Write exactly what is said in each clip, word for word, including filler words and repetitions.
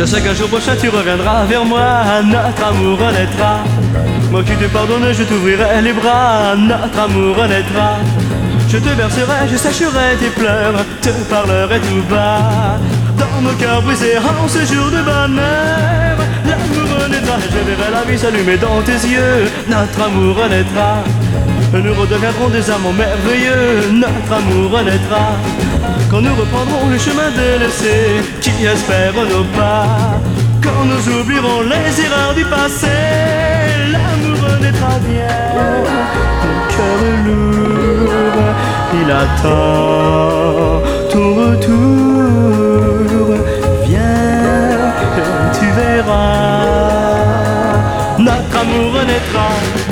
Je sais qu'un jour prochain tu reviendras vers moi, notre amour renaîtra. Moi qui te pardonne, je t'ouvrirai les bras, notre amour renaîtra. Je te bercerai, je sécherai tes pleurs, te parlerai tout bas. Dans nos cœurs brisés en ce jour de bonheur, l'amour renaîtra, je verrai la vie s'allumer dans tes yeux, notre amour renaîtra. Nous redeviendrons des amants merveilleux, notre amour renaîtra. Quand nous reprendrons le chemin délaissé, qui espère nos pas. Quand nous oublierons les erreurs du passé, l'amour renaîtra bien. Mon cœur est lourd, il attend ton retour. Viens, tu verras, notre amour renaîtra.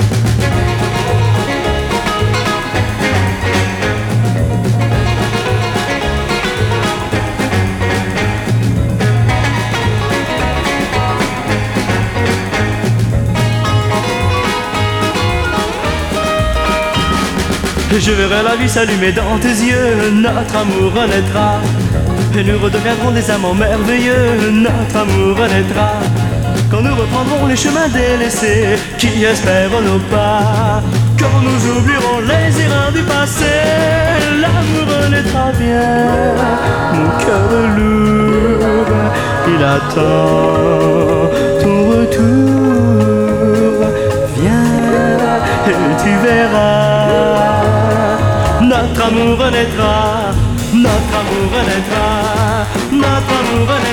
Je verrai la vie s'allumer dans tes yeux, notre amour renaîtra. Et nous redeviendrons des amants merveilleux, notre amour renaîtra. Quand nous reprendrons les chemins délaissés, qui espèrent nos pas. Quand nous oublierons les erreurs du passé, l'amour renaîtra bien. Mon cœur est lourd, il attend ton retour. Viens et tu verras, notre amour renaîtra, notre amour renaîtra, notre amour renaîtra.